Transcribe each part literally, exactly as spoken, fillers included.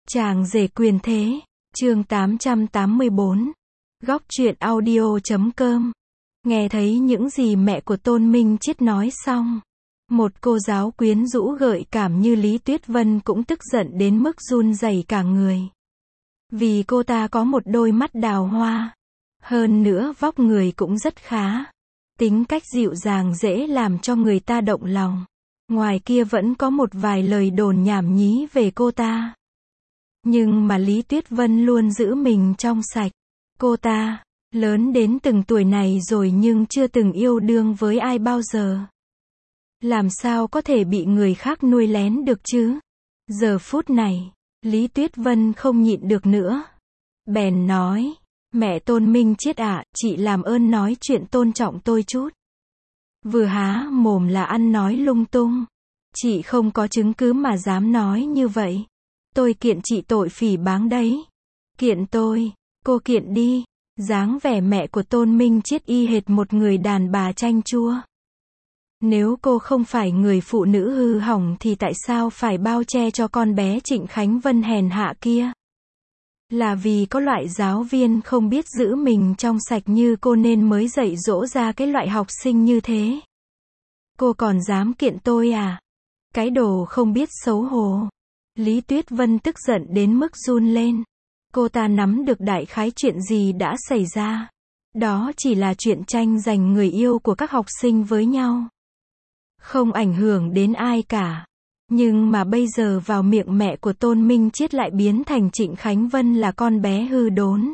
Chàng rể quyền thế, chương tám trăm tám mươi bốn. Góc truyện audio chấm com. Nghe thấy những gì mẹ của Tôn Minh Chiết nói xong, một cô giáo quyến rũ gợi cảm như Lý Tuyết Vân cũng tức giận đến mức run rẩy cả người. Vì cô ta có một đôi mắt đào hoa, hơn nữa vóc người cũng rất khá, tính cách dịu dàng dễ làm cho người ta động lòng. Ngoài kia vẫn có một vài lời đồn nhảm nhí về cô ta. Nhưng mà Lý Tuyết Vân luôn giữ mình trong sạch. Cô ta, lớn đến từng tuổi này rồi nhưng chưa từng yêu đương với ai bao giờ. Làm sao có thể bị người khác nuôi lén được chứ? Giờ phút này, Lý Tuyết Vân không nhịn được nữa. Bèn nói, mẹ Tôn Minh Chiết ạ, chị làm ơn nói chuyện tôn trọng tôi chút. Vừa há mồm là ăn nói lung tung. Chị không có chứng cứ mà dám nói như vậy. Tôi kiện chị tội phỉ báng đấy. Kiện tôi, cô kiện đi. Dáng vẻ mẹ của Tôn Minh Chiết y hệt một người đàn bà chanh chua. Nếu cô không phải người phụ nữ hư hỏng thì tại sao phải bao che cho con bé Trịnh Khánh Vân hèn hạ kia? Là vì có loại giáo viên không biết giữ mình trong sạch như cô nên mới dạy dỗ ra cái loại học sinh như thế. Cô còn dám kiện tôi à? Cái đồ không biết xấu hổ. Lý Tuyết Vân tức giận đến mức run lên. Cô ta nắm được đại khái chuyện gì đã xảy ra. Đó chỉ là chuyện tranh giành người yêu của các học sinh với nhau. Không ảnh hưởng đến ai cả. Nhưng mà bây giờ vào miệng mẹ của Tôn Minh Chiết lại biến thành Trịnh Khánh Vân là con bé hư đốn.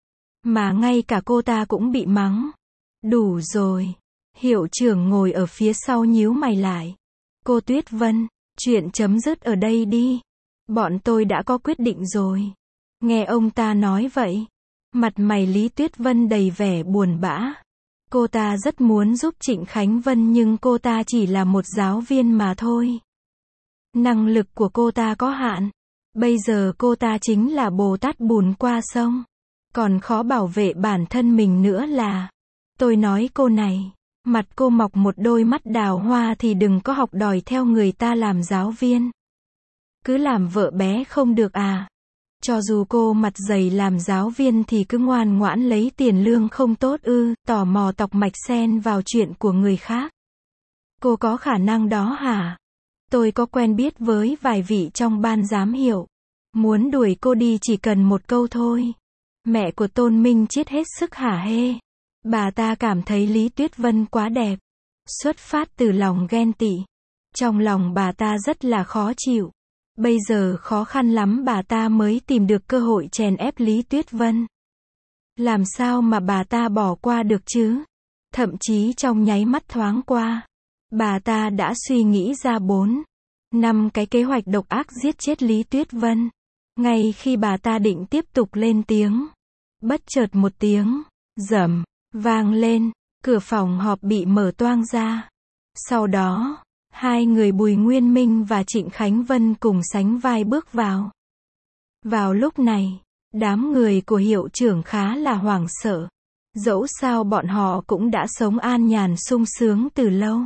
Mà ngay cả cô ta cũng bị mắng. Đủ rồi. Hiệu trưởng ngồi ở phía sau nhíu mày lại. Cô Tuyết Vân, chuyện chấm dứt ở đây đi. Bọn tôi đã có quyết định rồi. Nghe ông ta nói vậy, mặt mày Lý Tuyết Vân đầy vẻ buồn bã. Cô ta rất muốn giúp Trịnh Khánh Vân nhưng cô ta chỉ là một giáo viên mà thôi. Năng lực của cô ta có hạn. Bây giờ cô ta chính là Bồ Tát bùn qua sông. Còn khó bảo vệ bản thân mình nữa là. Tôi nói cô này, mặt cô mọc một đôi mắt đào hoa thì đừng có học đòi theo người ta làm giáo viên. Cứ làm vợ bé không được à? Cho dù cô mặt dày làm giáo viên thì cứ ngoan ngoãn lấy tiền lương không tốt ư, tò mò tọc mạch xen vào chuyện của người khác. Cô có khả năng đó hả? Tôi có quen biết với vài vị trong ban giám hiệu. Muốn đuổi cô đi chỉ cần một câu thôi. Mẹ của Tôn Minh Chiết hết sức hả hê. Bà ta cảm thấy Lý Tuyết Vân quá đẹp. Xuất phát từ lòng ghen tị. Trong lòng bà ta rất là khó chịu. Bây giờ khó khăn lắm bà ta mới tìm được cơ hội chèn ép Lý Tuyết Vân. Làm sao mà bà ta bỏ qua được chứ? Thậm chí trong nháy mắt thoáng qua, bà ta đã suy nghĩ ra bốn, năm cái kế hoạch độc ác giết chết Lý Tuyết Vân. Ngay khi bà ta định tiếp tục lên tiếng, bất chợt một tiếng rầm vang lên, cửa phòng họp bị mở toang ra. Sau đó, hai người Bùi Nguyên Minh và Trịnh Khánh Vân cùng sánh vai bước vào. Vào lúc này, đám người của hiệu trưởng khá là hoảng sợ. Dẫu sao bọn họ cũng đã sống an nhàn sung sướng từ lâu.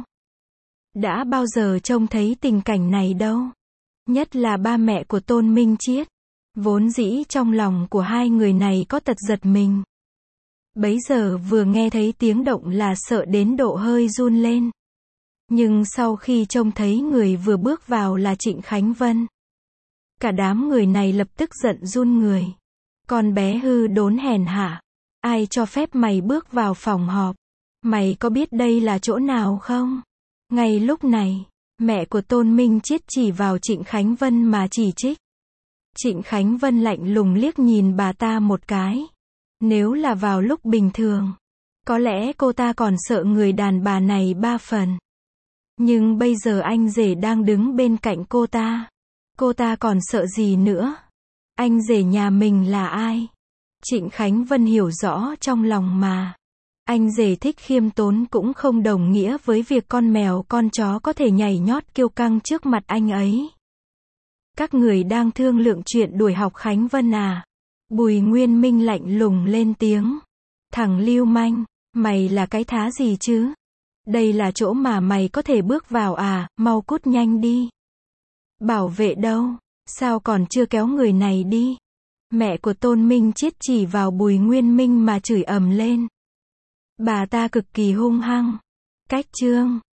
Đã bao giờ trông thấy tình cảnh này đâu. Nhất là ba mẹ của Tôn Minh Chiết. Vốn dĩ trong lòng của hai người này có tật giật mình. Bấy giờ vừa nghe thấy tiếng động là sợ đến độ hơi run lên. Nhưng sau khi trông thấy người vừa bước vào là Trịnh Khánh Vân, cả đám người này lập tức giận run người. Con bé hư đốn hèn hạ. Ai cho phép mày bước vào phòng họp? Mày có biết đây là chỗ nào không? Ngay lúc này, mẹ của Tôn Minh Chiết chỉ vào Trịnh Khánh Vân mà chỉ trích. Trịnh Khánh Vân lạnh lùng liếc nhìn bà ta một cái. Nếu là vào lúc bình thường, có lẽ cô ta còn sợ người đàn bà này ba phần. Nhưng bây giờ anh rể đang đứng bên cạnh cô ta. Cô ta còn sợ gì nữa? Anh rể nhà mình là ai? Trịnh Khánh Vân hiểu rõ trong lòng mà. Anh rể thích khiêm tốn cũng không đồng nghĩa với việc con mèo con chó có thể nhảy nhót kiêu căng trước mặt anh ấy. Các người đang thương lượng chuyện đuổi học Khánh Vân à? Bùi Nguyên Minh lạnh lùng lên tiếng. Thằng lưu manh, mày là cái thá gì chứ? Đây là chỗ mà mày có thể bước vào à, mau cút nhanh đi. Bảo vệ đâu? Sao còn chưa kéo người này đi? Mẹ của Tôn Minh Chiết chỉ vào Bùi Nguyên Minh mà chửi ầm lên. Bà ta cực kỳ hung hăng. Cách chương